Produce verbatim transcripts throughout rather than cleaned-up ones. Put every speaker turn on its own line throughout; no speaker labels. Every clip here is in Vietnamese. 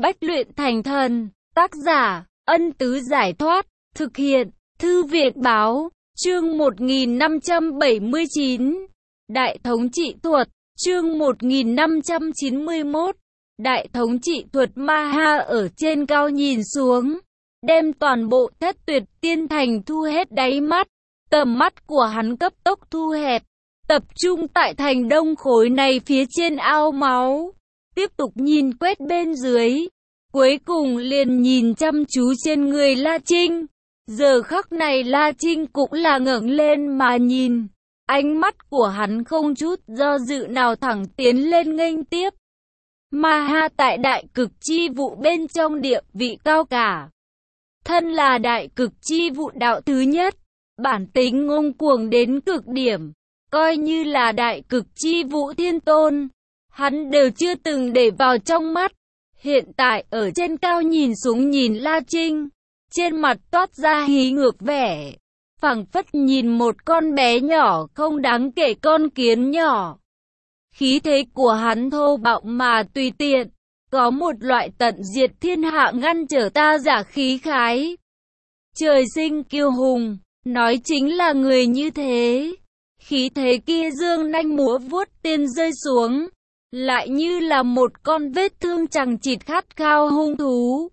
bách luyện thành thần. Tác giả, Ân Tứ Giải Thoát. Thực hiện, Thư Việt Báo. Chương một nghìn năm trăm bảy mươi chín. Đại thống trị thuật. Chương một nghìn năm trăm chín mươi mốt. Đại thống trị thuật. Ma Ha ở trên cao nhìn xuống, đem toàn bộ Thất Tuyệt Tiên Thành thu hết đáy mắt. Tầm mắt của hắn cấp tốc thu hẹp, tập trung tại thành đông khối này phía trên ao máu. Tiếp tục nhìn quét bên dưới, cuối cùng liền nhìn chăm chú trên người La Trinh. Giờ khắc này La Trinh cũng là ngẩng lên mà nhìn. Ánh mắt của hắn không chút do dự nào thẳng tiến lên nghênh tiếp. Ma Ha tại đại cực chi vụ bên trong địa vị cao cả. Thân là đại cực chi vụ đạo thứ nhất, bản tính ngông cuồng đến cực điểm, coi như là đại cực chi vũ thiên tôn, hắn đều chưa từng để vào trong mắt. Hiện tại ở trên cao nhìn xuống nhìn La Trinh, trên mặt toát ra hí ngược vẻ, phảng phất nhìn một con bé nhỏ không đáng kể con kiến nhỏ. Khí thế của hắn thô bạo mà tùy tiện, có một loại tận diệt thiên hạ ngăn trở ta giả khí khái. Trời sinh kiêu hùng, nói chính là người như thế. Khí thế kia dương nanh múa vuốt tiên rơi xuống, lại như là một con vết thương chằng chịt khát khao hung thú.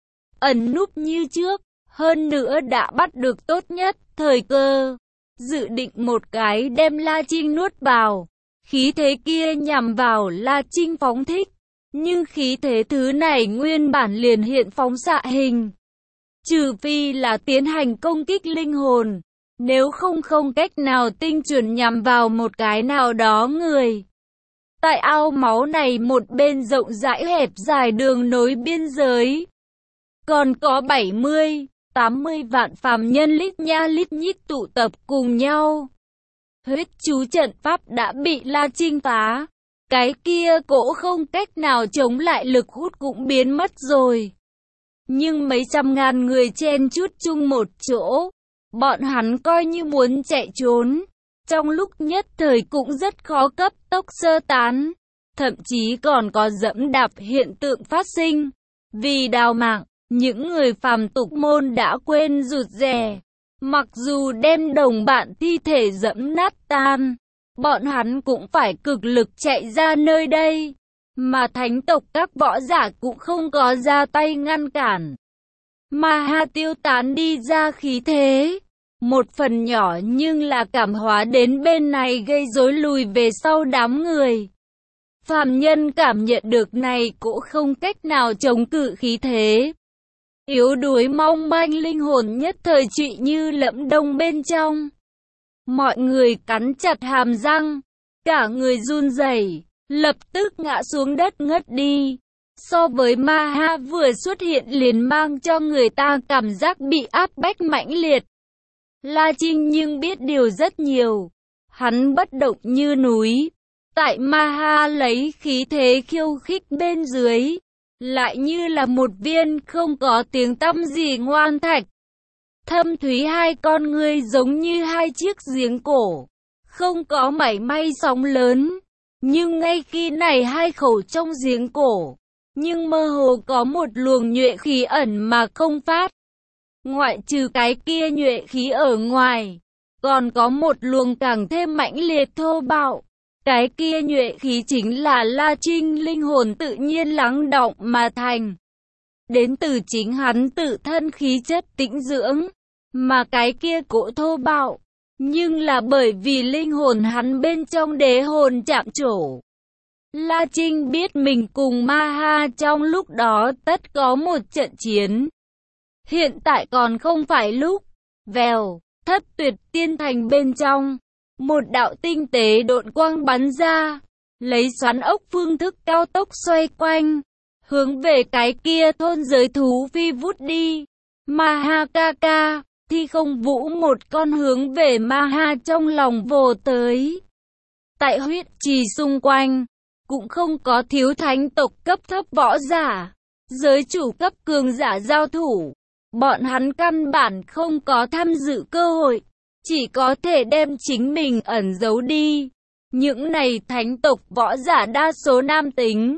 Ẩn núp như trước, hơn nữa đã bắt được tốt nhất thời cơ, dự định một cái đem La Trinh nuốt vào. Khí thế kia nhằm vào La Trinh phóng thích, nhưng khí thế thứ này nguyên bản liền hiện phóng xạ hình. Trừ phi là tiến hành công kích linh hồn, nếu không không cách nào tinh chuẩn nhằm vào một cái nào đó người. Tại ao máu này một bên rộng rãi hẹp dài đường nối biên giới, còn có bảy mươi, tám mươi vạn phàm nhân lít nha lít nhít tụ tập cùng nhau. Huyết chú trận pháp đã bị La Trinh phá, cái kia cỗ không cách nào chống lại lực hút cũng biến mất rồi. Nhưng mấy trăm ngàn người chen chúc chung một chỗ, bọn hắn coi như muốn chạy trốn, trong lúc nhất thời cũng rất khó cấp tốc sơ tán, thậm chí còn có dẫm đạp hiện tượng phát sinh. Vì đào mạng, những người phàm tục môn đã quên rụt rè, mặc dù đem đồng bạn thi thể dẫm nát tan, bọn hắn cũng phải cực lực chạy ra nơi đây, mà thánh tộc các võ giả cũng không có ra tay ngăn cản. Ma Ha tiêu tán đi ra khí thế, một phần nhỏ nhưng là cảm hóa đến bên này gây rối lùi về sau đám người. Phàm nhân cảm nhận được này cũng không cách nào chống cự khí thế. Yếu đuối mong manh linh hồn nhất thời trụy như lẫm đông bên trong. Mọi người cắn chặt hàm răng, cả người run rẩy, lập tức ngã xuống đất ngất đi. So với Ma Ha vừa xuất hiện liền mang cho người ta cảm giác bị áp bách mãnh liệt. La Trinh nhưng biết điều rất nhiều, hắn bất động như núi. Tại Ma Ha lấy khí thế khiêu khích bên dưới, lại như là một viên không có tiếng tăm gì ngoan thạch. Thâm thúy hai con ngươi giống như hai chiếc giếng cổ, không có mảy may sóng lớn. Nhưng ngay khi này hai khẩu trong giếng cổ, nhưng mơ hồ có một luồng nhuệ khí ẩn mà không phát. Ngoại trừ cái kia nhuệ khí ở ngoài, còn có một luồng càng thêm mãnh liệt thô bạo. Cái kia nhuệ khí chính là La Trinh linh hồn tự nhiên lắng đọng mà thành. Đến từ chính hắn tự thân khí chất tĩnh dưỡng, mà cái kia cỗ thô bạo, nhưng là bởi vì linh hồn hắn bên trong đế hồn chạm trổ. La Trinh biết mình cùng Ma Ha trong lúc đó tất có một trận chiến. Hiện tại còn không phải lúc. Vèo, Thất Tuyệt Tiên Thành bên trong, một đạo tinh tế độn quang bắn ra, lấy xoắn ốc phương thức cao tốc xoay quanh, hướng về cái kia thôn giới thú phi vút đi. Ma Ha ca ca, Thi Không Vũ một con hướng về Ma Ha trong lòng vồ tới. Tại huyết trì xung quanh, cũng không có thiếu thánh tộc cấp thấp võ giả, giới chủ cấp cường giả giao thủ. Bọn hắn căn bản không có tham dự cơ hội, chỉ có thể đem chính mình ẩn giấu đi. Những này thánh tộc võ giả đa số nam tính,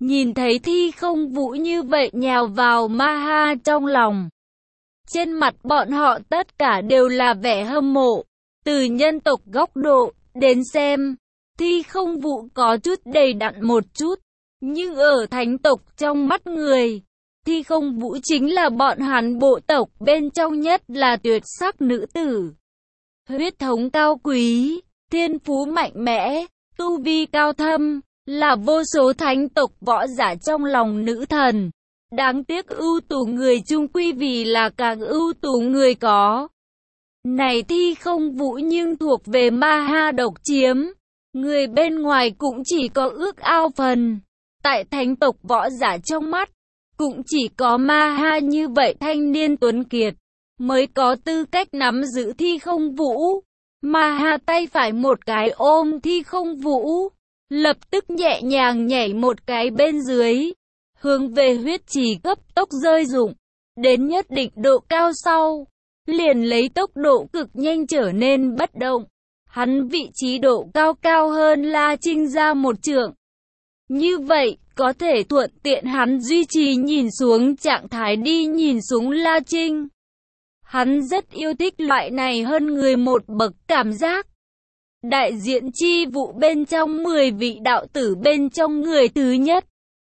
Nhìn thấy Thi Không Vũ như vậy nhào vào Ma Ha trong lòng. Trên mặt bọn họ tất cả đều là vẻ hâm mộ. Từ nhân tộc góc độ đến xem, Thi Không Vũ có chút đầy đặn một chút. Nhưng ở thánh tộc trong mắt người, Thi Không Vũ chính là bọn hắn bộ tộc bên trong nhất là tuyệt sắc nữ tử. Huyết thống cao quý, thiên phú mạnh mẽ, tu vi cao thâm, là vô số thánh tộc võ giả trong lòng nữ thần. Đáng tiếc ưu tú người chung quy vì là càng ưu tú người có. Này Thi Không Vũ nhưng thuộc về Ma Ha độc chiếm. Người bên ngoài cũng chỉ có ước ao phần. Tại thánh tộc võ giả trong mắt, cũng chỉ có Ma Ha như vậy thanh niên tuấn kiệt, mới có tư cách nắm giữ Thi Không Vũ. Ma Ha tay phải một cái ôm Thi Không Vũ, lập tức nhẹ nhàng nhảy một cái bên dưới, hướng về huyết trì cấp tốc rơi rụng. Đến nhất định độ cao sau, liền lấy tốc độ cực nhanh trở nên bất động. Hắn vị trí độ cao cao hơn La Trinh ra một trượng. Như vậy, có thể thuận tiện hắn duy trì nhìn xuống trạng thái đi nhìn xuống La Trinh. Hắn rất yêu thích loại này hơn người một bậc cảm giác. Đại diện chi vụ bên trong mười vị đạo tử bên trong người thứ nhất.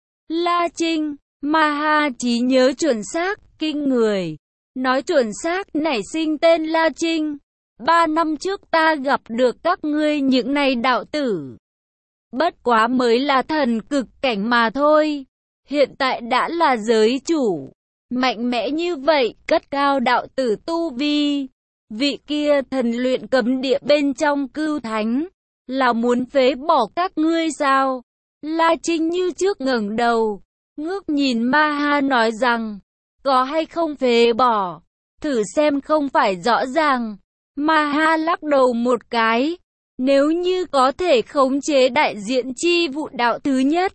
La Trinh, Ma Ha trí nhớ chuẩn xác, kinh người. Nói chuẩn xác nảy sinh tên La Trinh. Ba năm trước ta gặp được các ngươi những này đạo tử. Bất quá mới là thần cực cảnh mà thôi. Hiện tại đã là giới chủ. Mạnh mẽ như vậy, cất cao đạo tử tu vi. Vị kia thần luyện cấm địa bên trong cưu thánh. Là muốn phế bỏ các ngươi sao? La Trinh như trước ngẩng đầu. Ngước nhìn Ma Ha nói rằng. Có hay không phế bỏ? Thử xem không phải rõ ràng. Ma Ha lắc đầu một cái. Nếu như có thể khống chế đại diện chi vụ đạo thứ nhất,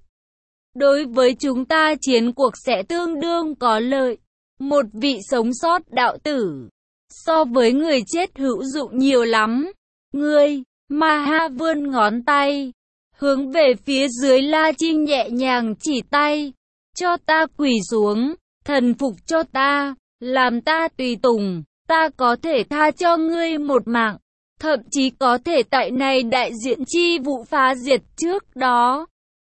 đối với chúng ta chiến cuộc sẽ tương đương có lợi. Một vị sống sót đạo tử, so với người chết hữu dụng nhiều lắm. Ngươi, Ma Ha vươn ngón tay, hướng về phía dưới La Trinh nhẹ nhàng chỉ tay. Cho ta quỳ xuống, thần phục cho ta, làm ta tùy tùng, ta có thể tha cho ngươi một mạng. Thậm chí có thể tại này đại diện chi vụ phá diệt trước đó,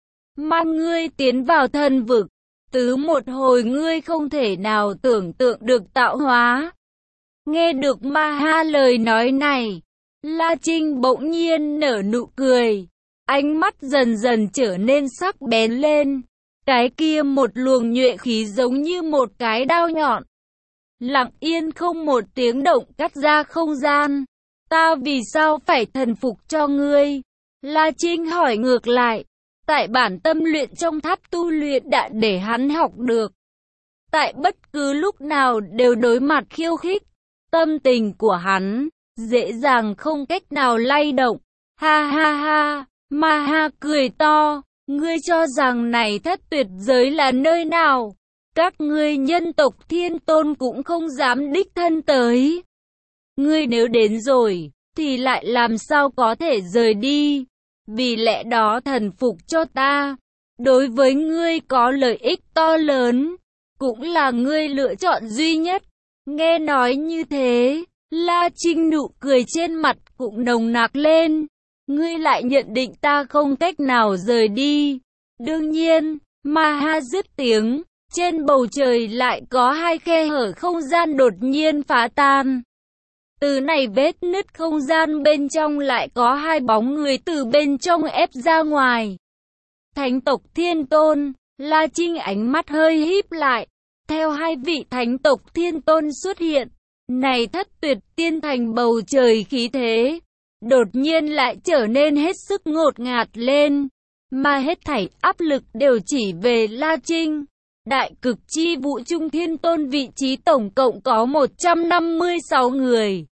mang ngươi tiến vào thần vực, tứ một hồi ngươi không thể nào tưởng tượng được tạo hóa. Nghe được Ma Ha lời nói này, La Trinh bỗng nhiên nở nụ cười, ánh mắt dần dần trở nên sắc bén lên, cái kia một luồng nhuệ khí giống như một cái đao nhọn, lặng yên không một tiếng động cắt ra không gian. Ta vì sao phải thần phục cho ngươi? La Trinh hỏi ngược lại. Tại bản tâm luyện trong tháp tu luyện đã để hắn học được. Tại bất cứ lúc nào đều đối mặt khiêu khích. Tâm tình của hắn dễ dàng không cách nào lay động. Ha ha ha, Ma Ha cười to. Ngươi cho rằng này thất tuyệt giới là nơi nào? Các ngươi nhân tộc Thiên Tôn cũng không dám đích thân tới. Ngươi nếu đến rồi, thì lại làm sao có thể rời đi? Vì lẽ đó thần phục cho ta, đối với ngươi có lợi ích to lớn, cũng là ngươi lựa chọn duy nhất. Nghe nói như thế, La Trinh nụ cười trên mặt cũng nồng nặc lên. Ngươi lại nhận định ta không cách nào rời đi. Đương nhiên, Ma Ha dứt tiếng, trên bầu trời lại có hai khe hở không gian đột nhiên phá tan. Từ này vết nứt không gian bên trong lại có hai bóng người từ bên trong ép ra ngoài. Thánh tộc Thiên Tôn, La Trinh ánh mắt hơi híp lại. Theo hai vị thánh tộc Thiên Tôn xuất hiện, này thất tuyệt tiên thành bầu trời khí thế, đột nhiên lại trở nên hết sức ngột ngạt lên. Mà hết thảy áp lực đều chỉ về La Trinh. Đại cực chi vũ trung Thiên Tôn vị trí tổng cộng có một trăm năm mươi sáu người.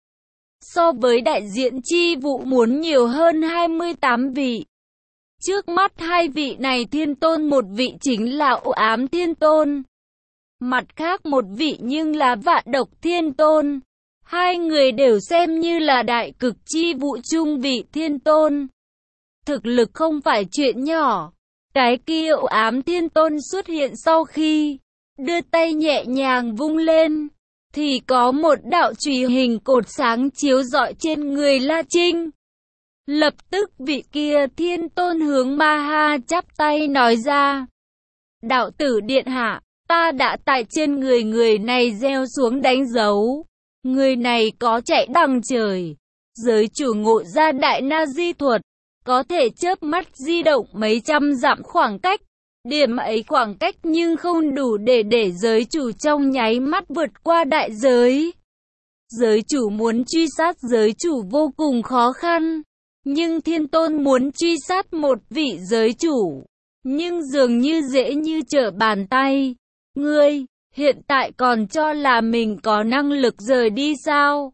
So với đại diện chi vụ muốn nhiều hơn hai mươi tám vị. Trước mắt hai vị này Thiên Tôn, một vị chính là U Ám Thiên Tôn. Mặt khác một vị nhưng là Vạn Độc Thiên Tôn. Hai người đều xem như là đại cực chi vụ trung vị Thiên Tôn. Thực lực không phải chuyện nhỏ. Cái kia u ám thiên tôn xuất hiện sau khi đưa tay nhẹ nhàng vung lên, thì có một đạo chùy hình cột sáng chiếu rọi trên người La Trinh. Lập tức vị kia thiên tôn hướng Ma Ha chắp tay nói ra: đạo tử điện hạ, ta đã tại trên người người này gieo xuống đánh dấu. Người này có chạy đằng trời, giới chủ ngộ ra đại na di thuật, có thể chớp mắt di động mấy trăm dặm khoảng cách. Điểm ấy khoảng cách nhưng không đủ để để giới chủ trong nháy mắt vượt qua đại giới. Giới chủ muốn truy sát giới chủ vô cùng khó khăn, nhưng thiên tôn muốn truy sát một vị giới chủ, nhưng dường như dễ như trở bàn tay. Ngươi, hiện tại còn cho là mình có năng lực rời đi sao?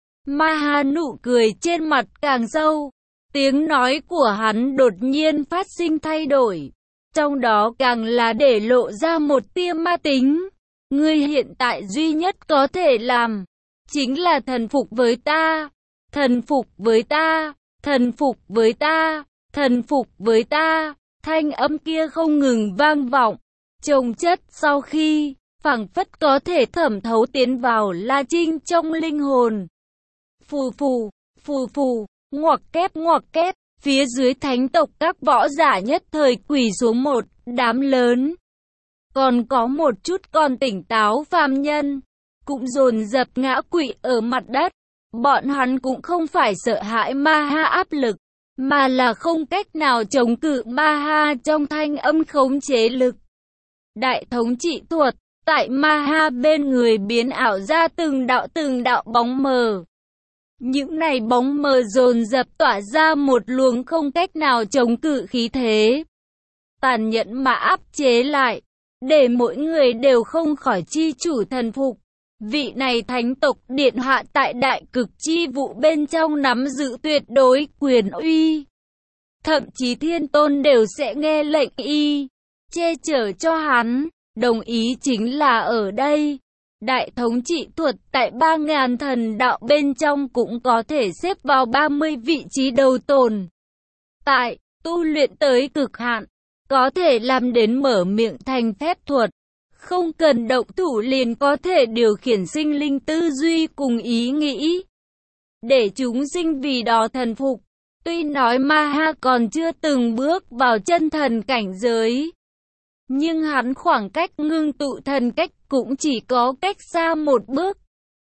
Ma Ha nụ cười trên mặt càng sâu, tiếng nói của hắn đột nhiên phát sinh thay đổi, trong đó càng là để lộ ra một tia ma tính. Ngươi hiện tại duy nhất có thể làm, chính là thần phục với ta, thần phục với ta, thần phục với ta, thần phục với ta. Thanh âm kia không ngừng vang vọng, chồng chất sau khi, phảng phất có thể thẩm thấu tiến vào La Trinh trong linh hồn. Phù phù, phù phù, ngoặc kép ngoặc kép, phía dưới thánh tộc các võ giả nhất thời quỳ xuống một đám lớn. Còn có một chút còn tỉnh táo phàm nhân, cũng dồn dập ngã quỵ ở mặt đất. Bọn hắn cũng không phải sợ hãi Ma Ha áp lực, mà là không cách nào chống cự Ma Ha trong thanh âm khống chế lực. Đại thống trị thuật, tại Ma Ha bên người biến ảo ra từng đạo từng đạo bóng mờ. Những này bóng mờ dồn dập tỏa ra một luồng không cách nào chống cự khí thế, tàn nhẫn mà áp chế lại, để mỗi người đều không khỏi chi chủ thần phục. Vị này thánh tộc điện hạ tại đại cực chi vụ bên trong nắm giữ tuyệt đối quyền uy. Thậm chí thiên tôn đều sẽ nghe lệnh y, che chở cho hắn, đồng ý chính là ở đây. Đại thống trị thuật tại ba ngàn thần đạo bên trong cũng có thể xếp vào ba mươi vị trí đầu tồn. Tại, tu luyện tới cực hạn, có thể làm đến mở miệng thành phép thuật. Không cần động thủ liền có thể điều khiển sinh linh tư duy cùng ý nghĩ, để chúng sinh vì đó thần phục. Tuy nói Ma Ha còn chưa từng bước vào chân thần cảnh giới, nhưng hắn khoảng cách ngưng tụ thần cách cũng chỉ có cách xa một bước.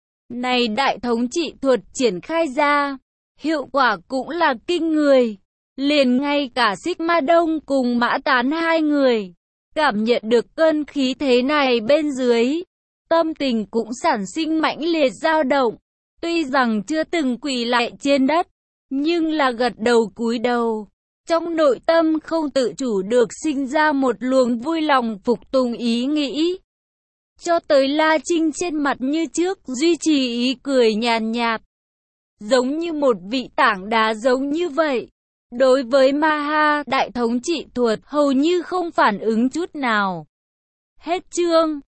Này đại thống trị thuật triển khai ra, hiệu quả cũng là kinh người. Liền ngay cả Xích Ma Đông cùng Mã Tán hai người, cảm nhận được cơn khí thế này bên dưới, tâm tình cũng sản sinh mãnh liệt dao động. Tuy rằng chưa từng quỳ lại trên đất, nhưng là gật đầu cúi đầu. Trong nội tâm không tự chủ được sinh ra một luồng vui lòng phục tùng ý nghĩ. Cho tới La Trinh trên mặt như trước duy trì ý cười nhàn nhạt, giống như một vị tảng đá giống như vậy. Đối với Ma Ha, đại thống trị thuật hầu như không phản ứng chút nào. Hết chương.